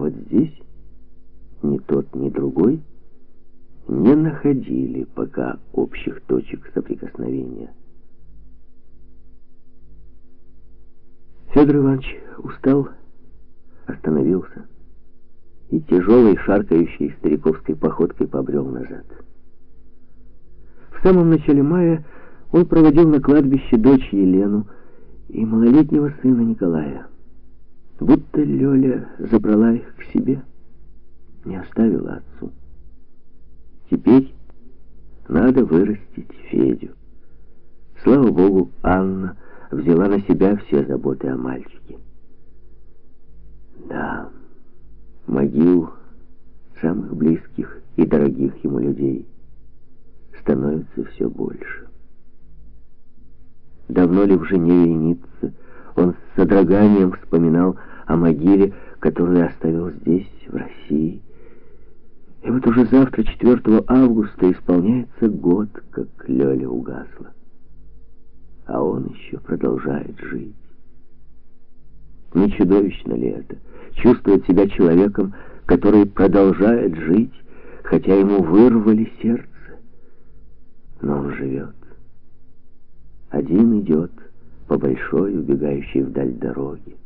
вот здесь ни тот, ни другой не находили пока общих точек соприкосновения. Федор Иванович устал, остановился и тяжелой, шаркающей стариковской походкой побрел назад. В самом начале мая он проводил на кладбище дочь Елену и малолетнего сына Николая. Будто Лёля забрала их к себе, не оставила отцу. Теперь надо вырастить Федю. Слава Богу, Анна взяла на себя все заботы о мальчике. Да, могил самых близких и дорогих ему людей становится все больше. Давно ли в Женеве и Ницце он с содроганием вспоминал о могиле, которую оставил здесь, в России. И вот уже завтра, 4 августа, исполняется год, как Лёля угасла. А он еще продолжает жить. Не чудовищно ли это? Чувствовать себя человеком, который продолжает жить, хотя ему вырвали сердце. Но он живет. Один идет по большой, убегающей вдаль дороге.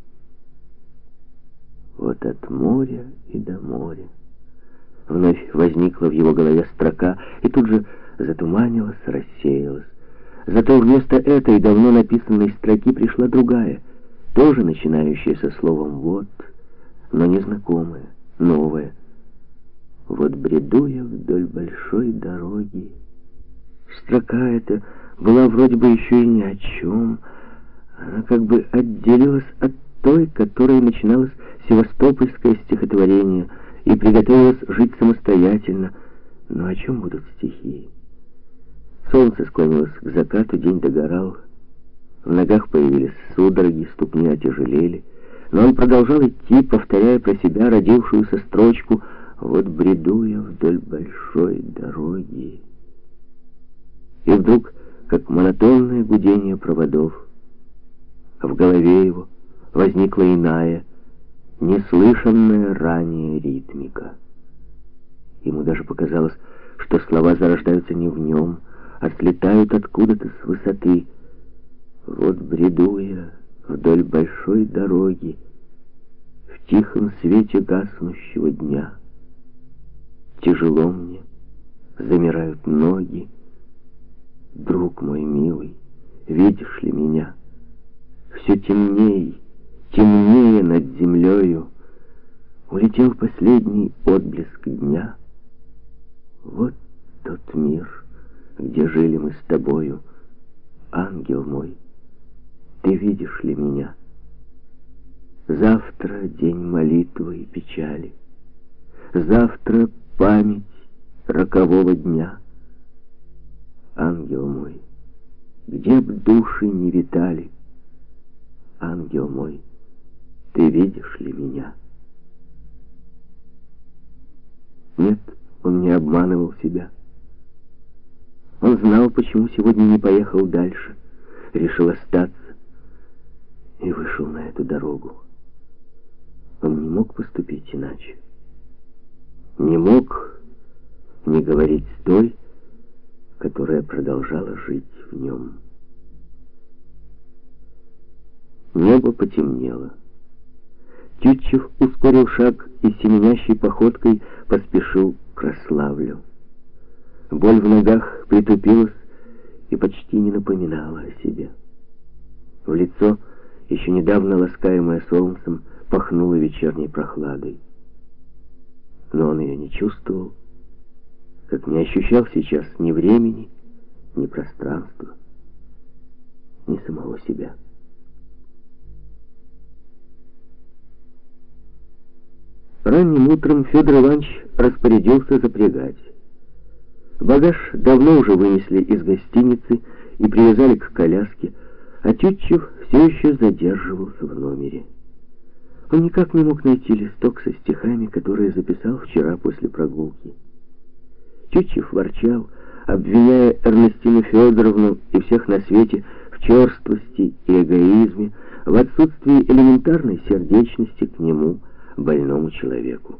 Вот от моря и до моря. Вновь возникла в его голове строка и тут же затуманилась, рассеялась. Зато вместо этой давно написанной строки пришла другая, тоже начинающая со словом «вот», но незнакомая, новая. «Вот бреду я вдоль большой дороги». Строка эта была вроде бы еще и ни о чем. Она как бы отделилась от той, которой начиналось севастопольское стихотворение, и приготовилась жить самостоятельно. Но о чем будут стихи? Солнце склонилось к закату, день догорал. В ногах появились судороги, ступни отяжелели. Но он продолжал идти, повторяя про себя родившуюся строчку «Вот бреду я вдоль большой дороги». И вдруг, как монотонное гудение проводов, в голове его возникла иная, неслышанная ранее ритмика. Ему даже показалось, что слова зарождаются не в нем, а слетают откуда-то с высоты. Вот бреду я вдоль большой дороги, в тихом свете гаснущего дня. Тяжело мне, замирают ноги. Друг мой милый, видишь ли меня? Все темней, темнее над землею улетел последний отблеск дня. Вот тот мир, где жили мы с тобою, ангел мой, ты видишь ли меня? Завтра день молитвы и печали, завтра память рокового дня. Ангел мой, где б души не витали, ангел мой, ты видишь ли меня? Нет, он не обманывал себя. Он знал, почему сегодня не поехал дальше, решил остаться и вышел на эту дорогу. Он не мог поступить иначе. Не мог не говорить с той, которая продолжала жить в нем. Небо потемнело. Тютчев ускорил шаг и семенящей походкой поспешил к Рославлю. Боль в ногах притупилась и почти не напоминала о себе. В лицо, еще недавно ласкаемое солнцем, пахнуло вечерней прохладой. Но он ее не чувствовал, как не ощущал сейчас ни времени, ни пространства, ни самого себя. Ранним утром Федор Иванович распорядился запрягать. Багаж давно уже вынесли из гостиницы и привязали к коляске, а Тютчев все еще задерживался в номере. Он никак не мог найти листок со стихами, которые записал вчера после прогулки. Тютчев ворчал, обвиняя Эрнестину Федоровну и всех на свете в черствости и эгоизме, в отсутствии элементарной сердечности к нему, больному человеку.